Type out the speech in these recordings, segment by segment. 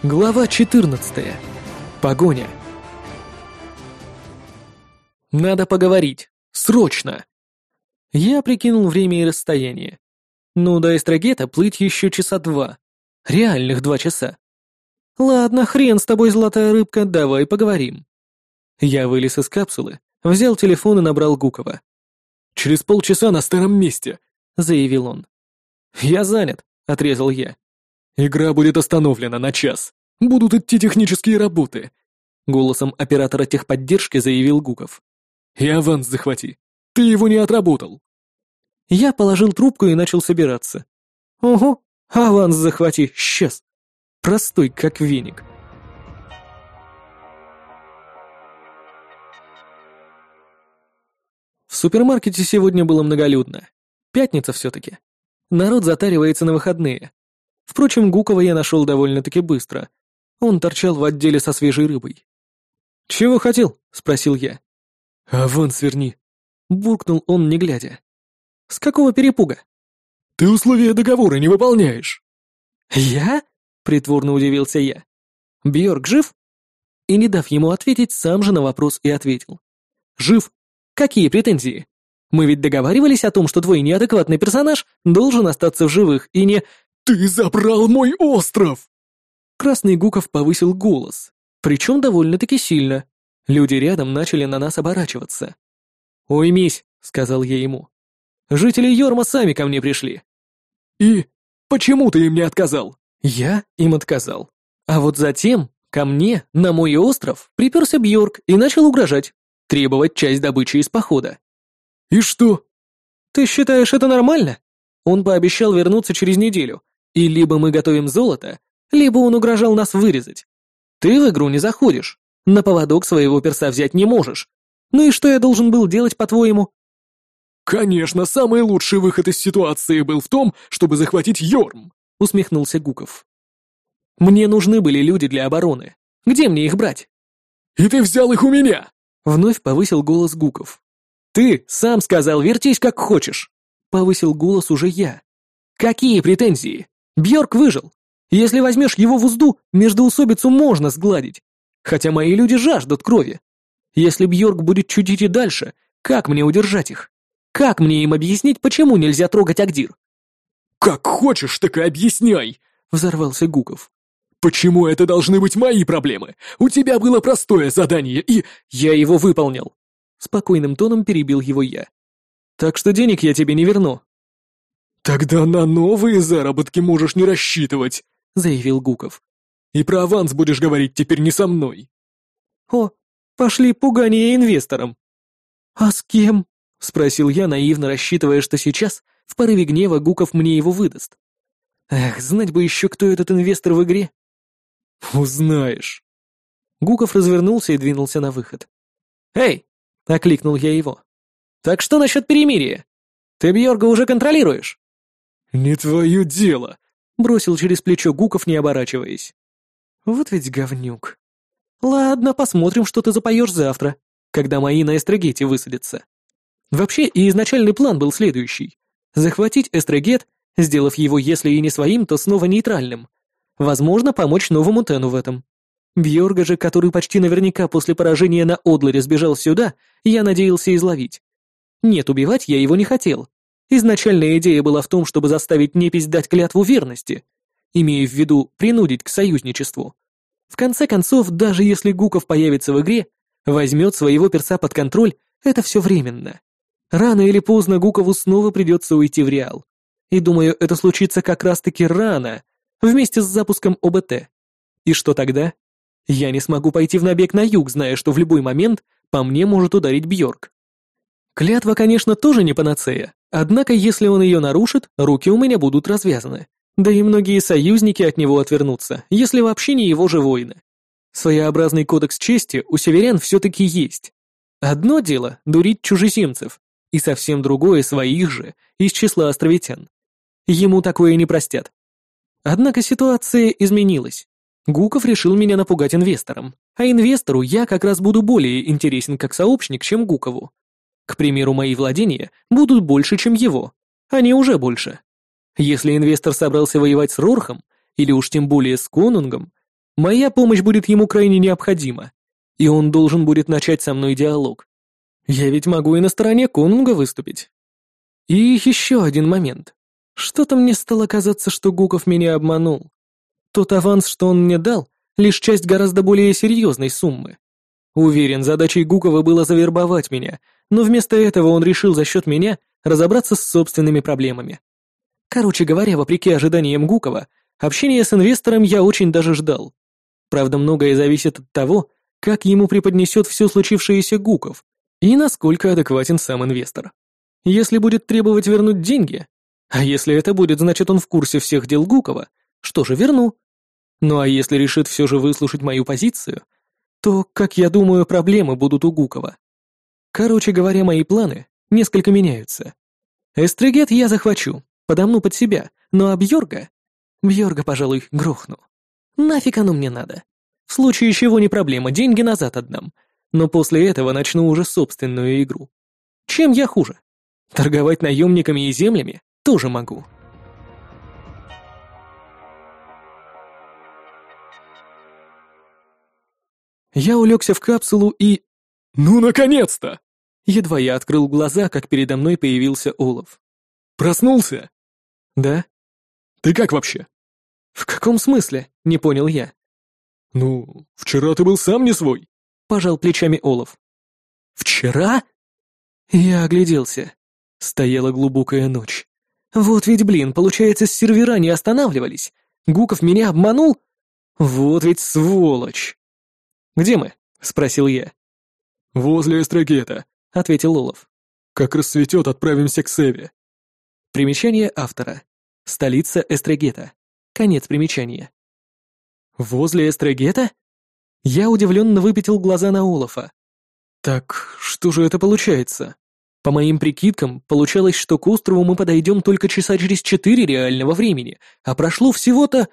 Глава 14. Погоня. Надо поговорить. Срочно. Я прикинул время и расстояние. До Эстрагета плыть еще часа 2. Реальных 2 часа. Ладно, хрен с тобой, золотая рыбка, давай поговорим. Я вылез из капсулы, взял телефон и набрал Гукова. «Через полчаса на старом месте», — заявил он. «Я занят», — отрезал я. «Игра будет остановлена на час. Будут идти технические работы», — голосом оператора техподдержки заявил Гуков. «И аванс захвати. Ты его не отработал». Я положил трубку и начал собираться. Ого, аванс захвати, сейчас. Простой, как веник. В супермаркете сегодня было многолюдно. Пятница все-таки. Народ затаривается на выходные. Впрочем, Гукова я нашел довольно-таки быстро. Он торчал в отделе со свежей рыбой. «Чего хотел?» — спросил я. «Аванс верни», — буркнул он, не глядя. «С какого перепуга?» «Ты условия договора не выполняешь». «Я?» — притворно удивился я. «Бьорк жив?» И, не дав ему ответить, сам же на вопрос и ответил. «Жив. Какие претензии? Мы ведь договаривались о том, что твой неадекватный персонаж должен остаться в живых и не...» «Ты забрал мой остров!» Красный Гуков повысил голос, причем довольно-таки сильно. Люди рядом начали на нас оборачиваться. «Уймись», — сказал я ему. «Жители Йорма сами ко мне пришли». «И почему ты им не отказал?» Я им отказал. А вот затем ко мне, на мой остров, приперся Бьорк и начал угрожать, требовать часть добычи из похода. «И что?» «Ты считаешь это нормально?» Он пообещал вернуться через неделю, и либо мы готовим золото, либо он угрожал нас вырезать. Ты в игру не заходишь, на поводок своего перса взять не можешь. Ну и что я должен был делать, по-твоему? «Конечно, самый лучший выход из ситуации был в том, чтобы захватить Йорм», — усмехнулся Гуков. «Мне нужны были люди для обороны. Где мне их брать?» «И ты взял их у меня!» — вновь повысил голос Гуков. «Ты сам сказал, вертись как хочешь!» — повысил голос уже я. «Какие претензии? Бьорк выжил. Если возьмешь его в узду, междоусобицу можно сгладить. Хотя мои люди жаждут крови. Если Бьорк будет чудить и дальше, как мне удержать их? Как мне им объяснить, почему нельзя трогать Агдир?» «Как хочешь, так и объясняй!» — взорвался Гуков. «Почему это должны быть мои проблемы? У тебя было простое задание, и...» «Я его выполнил!» — спокойным тоном перебил его я. «Так что денег я тебе не верну». «Тогда на новые заработки можешь не рассчитывать», — заявил Гуков. «И про аванс будешь говорить теперь не со мной». «О, пошли пугание инвесторам». «А с кем?» — спросил я, наивно рассчитывая, что сейчас, в порыве гнева, Гуков мне его выдаст. Эх, знать бы еще, кто этот инвестор в игре. «Узнаешь». Гуков развернулся и двинулся на выход. «Эй!» — окликнул я его. «Так что насчет перемирия? Ты Бьорга уже контролируешь?» «Не твое дело», — бросил через плечо Гуков, не оборачиваясь. «Вот ведь говнюк. Ладно, посмотрим, что ты запоешь завтра, когда мои на Эстрагете высадятся. Вообще, и изначальный план был следующий. Захватить Эстрагет, сделав его, если и не своим, то снова нейтральным. Возможно, помочь новому Тену в этом. Бьорга же, который почти наверняка после поражения на Одларе сбежал сюда, я надеялся изловить. Нет, убивать я его не хотел. Изначальная идея была в том, чтобы заставить непись дать клятву верности, имея в виду принудить к союзничеству. В конце концов, даже если Гуков появится в игре, возьмет своего перса под контроль, это все временно. Рано или поздно Гукову снова придется уйти в Реал. И думаю, это случится как раз-таки рано, вместе с запуском ОБТ. И что тогда? Я не смогу пойти в набег на юг, зная, что в любой момент по мне может ударить Бьорк. Клятва, конечно, тоже не панацея, однако если он ее нарушит, руки у меня будут развязаны. Да и многие союзники от него отвернутся, если вообще не его же воины. Своеобразный кодекс чести у северян все-таки есть. Одно дело — дурить чужеземцев, и совсем другое — своих же, из числа островитян. Ему такое не простят. Однако ситуация изменилась. Гуков решил меня напугать инвестором, а инвестору я как раз буду более интересен как сообщник, чем Гукову. К примеру, мои владения будут больше, чем его. Они уже больше. Если инвестор собрался воевать с Рорхом, или уж тем более с Конунгом, Моя помощь будет ему крайне необходима, и он должен будет начать со мной диалог. Я ведь могу и на стороне Конунга выступить. И еще один момент. Что-то мне стало казаться, что Гуков меня обманул. Тот аванс, что он мне дал, лишь часть гораздо более серьезной суммы. Уверен, задачей Гукова было завербовать меня, но вместо этого он решил за счет меня разобраться с собственными проблемами. Короче говоря, вопреки ожиданиям Гукова, общение с инвестором я очень даже ждал. Правда, многое зависит от того, как ему преподнесет все случившееся Гуков и насколько адекватен сам инвестор. Если будет требовать вернуть деньги, а если это будет, значит, он в курсе всех дел Гукова, что же, верну. Ну а если решит все же выслушать мою позицию, то, как я думаю, проблемы будут у Гукова. Короче говоря, мои планы несколько меняются. Эстригет я захвачу, подомну под себя, но Бьорга, пожалуй, грохну. Нафиг оно мне надо. В случае чего не проблема, деньги назад отдам. Но после этого начну уже собственную игру. Чем я хуже? Торговать наемниками и землями тоже могу. Я улегся в капсулу и... «Ну, наконец-то!» Едва я открыл глаза, как передо мной появился Олаф. «Проснулся?» «Да?» «Ты как вообще?» «В каком смысле?» — не понял я. «Ну, вчера ты был сам не свой», — пожал плечами Олаф. «Вчера?» Я огляделся. Стояла глубокая ночь. Вот ведь, блин, получается, сервера не останавливались. Гуков меня обманул? Вот ведь сволочь. «Где мы?» — спросил я. «Возле Эстрагета», — ответил Олаф. «Как рассветет, отправимся к Севе». Примечание автора. Столица Эстрагета. Конец примечания. «Возле Эстрагета?» Я удивленно выпятил глаза на Олафа. «Так, что же это получается? По моим прикидкам, получалось, что к острову мы подойдем только часа через 4 реального времени, а прошло всего-то...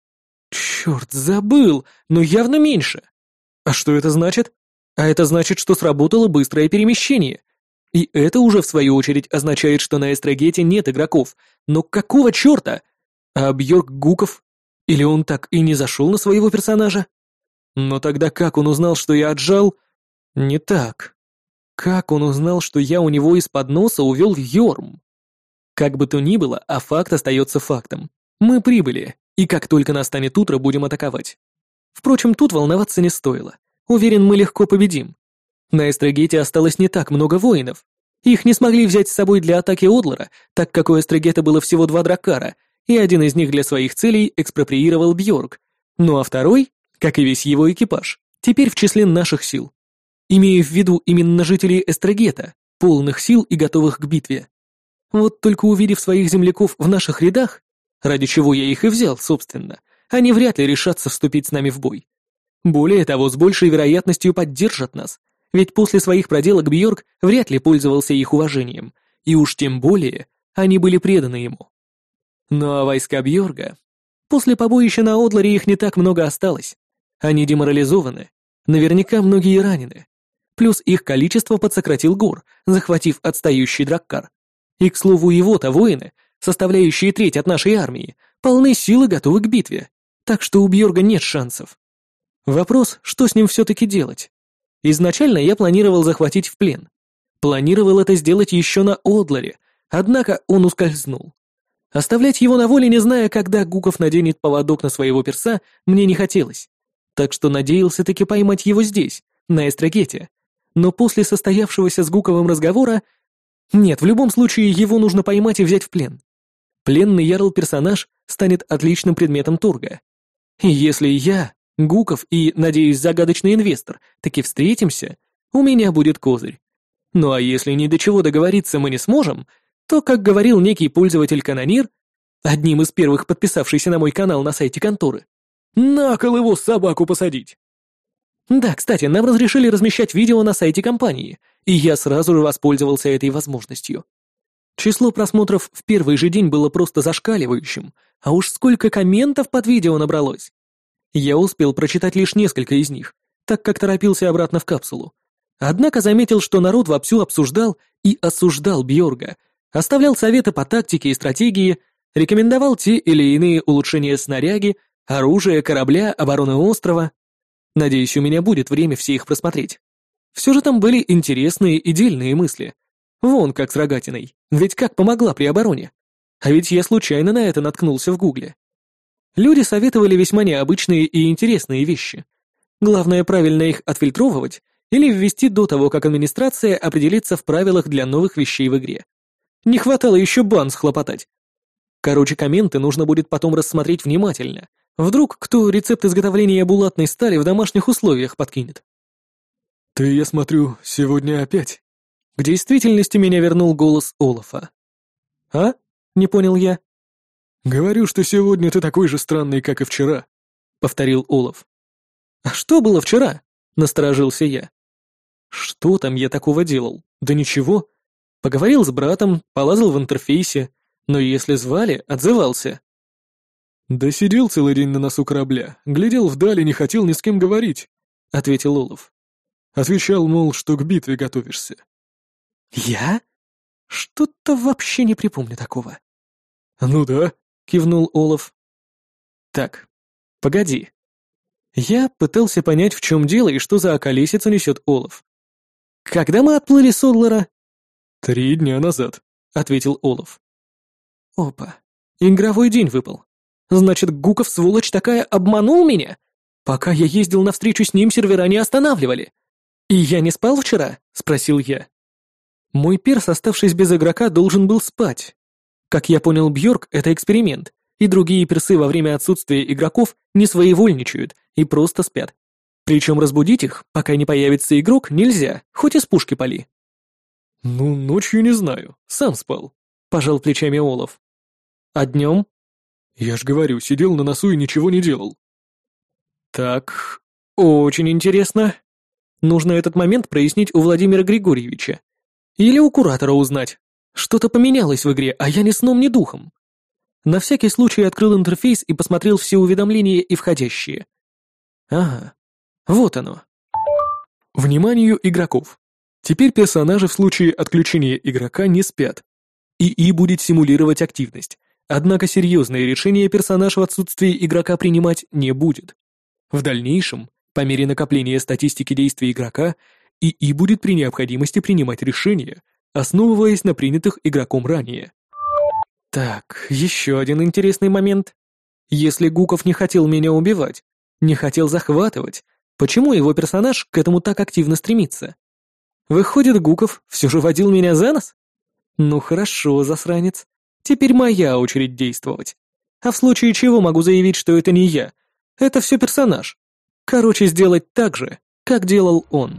Черт, забыл, но явно меньше. А что это значит? А это значит, что сработало быстрое перемещение. И это уже, в свою очередь, означает, что на Эстрагете нет игроков. Но какого черта? А Бьорк Гуков? Или он так и не зашел на своего персонажа? Но тогда как он узнал, что я отжал? Не так. Как он узнал, что я у него из-под носа увел Йорм? Как бы то ни было, а факт остается фактом. Мы прибыли, и как только настанет утро, будем атаковать. Впрочем, тут волноваться не стоило. Уверен, мы легко победим. На Эстрагете осталось не так много воинов. Их не смогли взять с собой для атаки Одлара, так как у Эстрагета было всего 2 драккара, и один из них для своих целей экспроприировал Бьорк. Ну а второй, как и весь его экипаж, теперь в числе наших сил. Имею в виду именно жителей Эстрагета, полных сил и готовых к битве. Вот только увидев своих земляков в наших рядах, ради чего я их и взял, собственно, они вряд ли решатся вступить с нами в бой. Более того, с большей вероятностью поддержат нас, ведь после своих проделок Бьорк вряд ли пользовался их уважением, и уж тем более они были преданы ему. Ну а войска Бьорга... После побоища на Одларе их не так много осталось. Они деморализованы, наверняка многие ранены. Плюс их количество подсократил Гор, захватив отстающий драккар. И, к слову, его-то воины, составляющие треть от нашей армии, полны сил и готовы к битве, так что у Бьорга нет шансов. Вопрос, что с ним все-таки делать? Изначально я планировал захватить в плен. Планировал это сделать еще на Одларе, однако он ускользнул. Оставлять его на воле, не зная, когда Гуков наденет поводок на своего перса, мне не хотелось. Так что надеялся таки поймать его здесь, на Эстрагете. Но после состоявшегося с Гуковым разговора... Нет, в любом случае его нужно поймать и взять в плен. Пленный ярл-персонаж станет отличным предметом торга. И если я, Гуков и, надеюсь, загадочный инвестор таки встретимся, у меня будет козырь. Ну а если ни до чего договориться мы не сможем, то, как говорил некий пользователь-канонир, одним из первых подписавшийся на мой канал на сайте конторы, на кол его собаку посадить. Да, кстати, нам разрешили размещать видео на сайте компании, и я сразу же воспользовался этой возможностью. Число просмотров в первый же день было просто зашкаливающим, а уж сколько комментов под видео набралось. Я успел прочитать лишь несколько из них, так как торопился обратно в капсулу. Однако заметил, что народ вовсю обсуждал и осуждал Бьорга, оставлял советы по тактике и стратегии, рекомендовал те или иные улучшения снаряги, оружия, корабля, обороны острова. Надеюсь, у меня будет время все их просмотреть. Все же там были интересные и дельные мысли. Вон как с рогатиной, ведь как помогла при обороне. А ведь я случайно на это наткнулся в гугле. Люди советовали весьма необычные и интересные вещи. Главное правильно их отфильтровывать или ввести до того, как администрация определится в правилах для новых вещей в игре. Не хватало еще бан схлопотать. Короче, комменты нужно будет потом рассмотреть внимательно. Вдруг кто рецепт изготовления булатной стали в домашних условиях подкинет. «Ты, я смотрю, сегодня опять?» К действительности меня вернул голос Олафа. «А?» — не понял я. «Говорю, что сегодня ты такой же странный, как и вчера», — повторил Олаф. «А что было вчера?» — насторожился я. «Что там я такого делал? Да ничего. Поговорил с братом, полазал в интерфейсе, но если звали, отзывался». «Да сидел целый день на носу корабля, глядел вдаль и не хотел ни с кем говорить», — ответил Олаф. «Отвечал, мол, что к битве готовишься». «Я? Что-то вообще не припомню такого». «Ну да», — кивнул Олаф. «Так, погоди». Я пытался понять, в чем дело и что за околесицу несет Олаф. «Когда мы отплыли с Одлара?» 3 дня назад», — ответил Олаф. «Опа, игровой день выпал. Значит, Гуков, сволочь такая, обманул меня? Пока я ездил навстречу с ним, сервера не останавливали. И я не спал вчера?» — спросил я. Мой перс, оставшись без игрока, должен был спать. Как я понял, Бьорк — это эксперимент, и другие персы во время отсутствия игроков не своевольничают и просто спят. Причем разбудить их, пока не появится игрок, нельзя, хоть из пушки пали. «Ну, ночью не знаю, сам спал», — пожал плечами Олаф. «А днем?» «Я ж говорю, сидел на носу и ничего не делал». «Так, очень интересно. Нужно этот момент прояснить у Владимира Григорьевича. Или у куратора узнать. Что-то поменялось в игре, а я ни сном, ни духом». На всякий случай открыл интерфейс и посмотрел все уведомления и входящие. Ага, вот оно. Вниманию игроков. Теперь персонажи в случае отключения игрока не спят. ИИ будет симулировать активность, однако серьезные решения персонаж в отсутствии игрока принимать не будет. В дальнейшем, по мере накопления статистики действий игрока, ИИ будет при необходимости принимать решения, основываясь на принятых игроком ранее. Так, еще один интересный момент. Если Гуков не хотел меня убивать, не хотел захватывать, почему его персонаж к этому так активно стремится? Выходит, Гуков все же водил меня за нос? Ну хорошо, засранец. Теперь моя очередь действовать. А в случае чего могу заявить, что это не я. Это все персонаж. Короче, сделать так же, как делал он.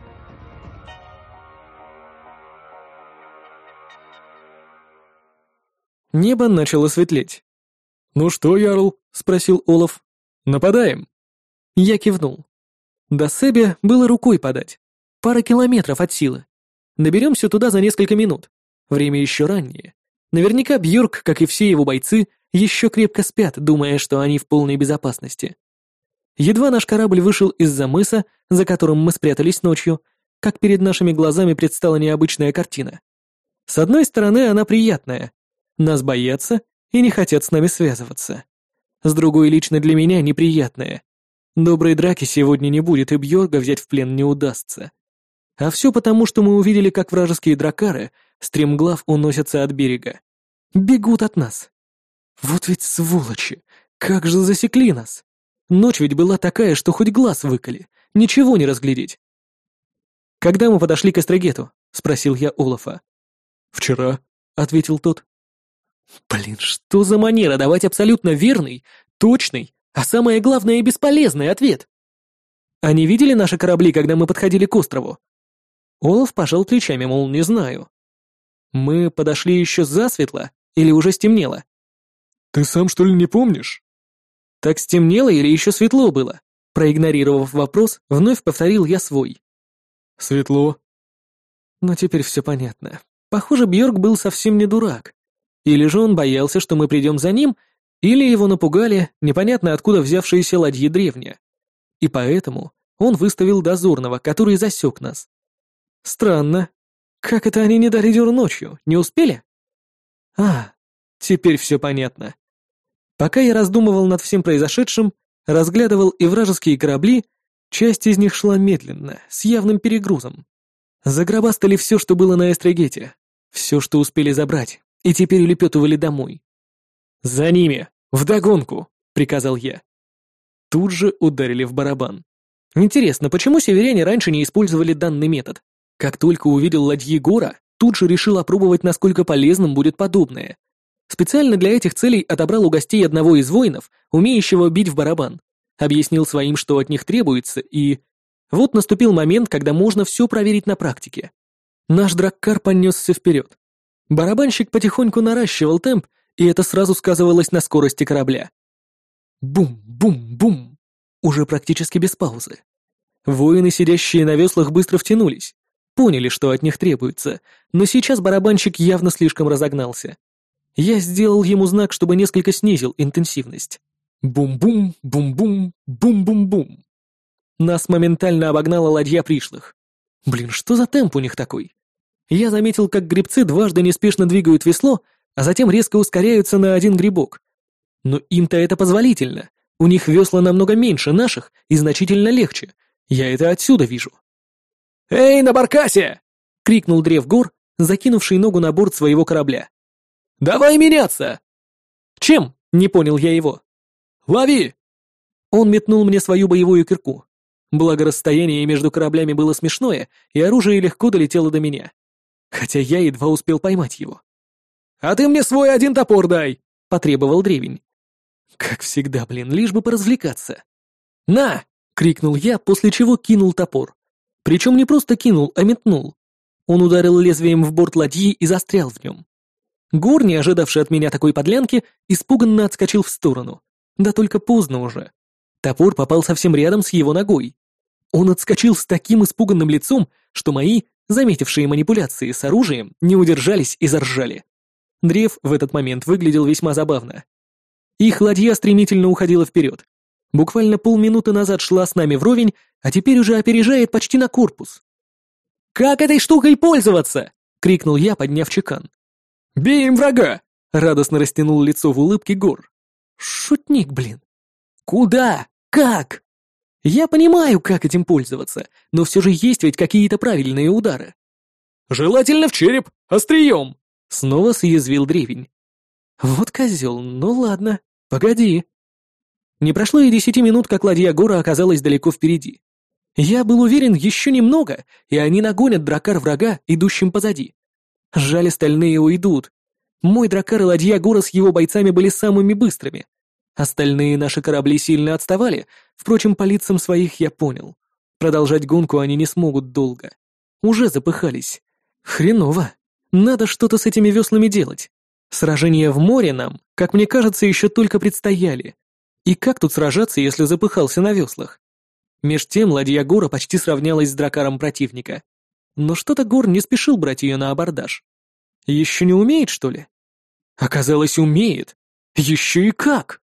Небо начало светлеть. «Ну что, Ярл?» — спросил Олаф. «Нападаем?» Я кивнул. До Себе было рукой подать. Пара километров от силы. Доберемся туда за несколько минут. Время еще раннее. Наверняка Бьорк, как и все его бойцы, еще крепко спят, думая, что они в полной безопасности. Едва наш корабль вышел из-за мыса, за которым мы спрятались ночью, как перед нашими глазами предстала необычная картина. С одной стороны, она приятная. Нас боятся и не хотят с нами связываться. С другой, лично для меня, неприятная. Доброй драки сегодня не будет, и Бьорга взять в плен не удастся. А все потому, что мы увидели, как вражеские дракары, стремглав, уносятся от берега. Бегут от нас. Вот ведь сволочи! Как же засекли нас! Ночь ведь была такая, что хоть глаз выколи, ничего не разглядеть. «Когда мы подошли к Эстрагету?» — спросил я Олафа. «Вчера», — ответил тот. Блин, что за манера давать абсолютно верный, точный, а самое главное, бесполезный ответ? Они видели наши корабли, когда мы подходили к острову? Олаф пожал плечами, мол, не знаю. Мы подошли еще засветло или уже стемнело? «Ты сам, что ли, не помнишь?» Так стемнело или еще светло было? Проигнорировав вопрос, вновь повторил я свой. «Светло». Но теперь все понятно. Похоже, Бьорк был совсем не дурак. Или же он боялся, что мы придем за ним, или его напугали непонятно откуда взявшиеся ладьи древня. И поэтому он выставил дозорного, который засек нас. Странно. Как это они не дали дёру ночью? Не успели? А, теперь все понятно. Пока я раздумывал над всем произошедшим, разглядывал и вражеские корабли, часть из них шла медленно, с явным перегрузом. Загробастали все, что было на Эстрегете, все, что успели забрать, и теперь улепетывали домой. «За ними! Вдогонку!» — приказал я. Тут же ударили в барабан. Интересно, почему северяне раньше не использовали данный метод? Как только увидел ладьи Гора, тут же решил опробовать, насколько полезным будет подобное. Специально для этих целей отобрал у гостей одного из воинов, умеющего бить в барабан. Объяснил своим, что от них требуется, и... Вот наступил момент, когда можно все проверить на практике. Наш драккар понесся вперед. Барабанщик потихоньку наращивал темп, и это сразу сказывалось на скорости корабля. Бум-бум-бум! Уже практически без паузы. Воины, сидящие на веслах, быстро втянулись. Поняли, что от них требуется, но сейчас барабанщик явно слишком разогнался. Я сделал ему знак, чтобы несколько снизил интенсивность. Бум-бум, бум-бум, бум-бум-бум. Нас моментально обогнала ладья пришлых. Блин, что за темп у них такой? Я заметил, как гребцы дважды неспешно двигают весло, а затем резко ускоряются на один гребок. Но им-то это позволительно. У них весла намного меньше наших и значительно легче. Я это отсюда вижу. «Эй, на баркасе!» — крикнул Древгор, закинувший ногу на борт своего корабля. «Давай меняться!» «Чем?» — не понял я его. «Лови!» Он метнул мне свою боевую кирку. Благо расстояние между кораблями было смешное, и оружие легко долетело до меня. Хотя я едва успел поймать его. «А ты мне свой один топор дай!» — потребовал древень. Как всегда, блин, лишь бы поразвлекаться. «На!» — крикнул я, после чего кинул топор. Причем не просто кинул, а метнул. Он ударил лезвием в борт ладьи и застрял в нем. Гор, не ожидавший от меня такой подлянки, испуганно отскочил в сторону. Да только поздно уже. Топор попал совсем рядом с его ногой. Он отскочил с таким испуганным лицом, что мои, заметившие манипуляции с оружием, не удержались и заржали. Древ в этот момент выглядел весьма забавно. Их ладья стремительно уходила вперед. Буквально полминуты назад шла с нами вровень, а теперь уже опережает почти на корпус. «Как этой штукой пользоваться?» — крикнул я, подняв чекан. «Бей им врага!» — радостно растянул лицо в улыбке Гор. «Шутник, блин!» «Куда? Как?» «Я понимаю, как этим пользоваться, но все же есть ведь какие-то правильные удары». «Желательно в череп, острием!» — снова съязвил древень. «Вот козел, ну ладно, погоди». Не прошло и 10 минут, как ладья Гора оказалась далеко впереди. Я был уверен, еще немного, и они нагонят драккар врага, идущим позади. Жаль, остальные уйдут. Мой драккар и ладья Гора с его бойцами были самыми быстрыми. Остальные наши корабли сильно отставали, впрочем, по лицам своих я понял. Продолжать гонку они не смогут долго. Уже запыхались. Хреново. Надо что-то с этими веслами делать. Сражения в море нам, как мне кажется, еще только предстояли. И как тут сражаться, если запыхался на веслах? Меж тем ладья Гора почти сравнялась с драккаром противника. Но что-то Гор не спешил брать ее на абордаж. Еще не умеет, что ли? Оказалось, умеет. Еще и как!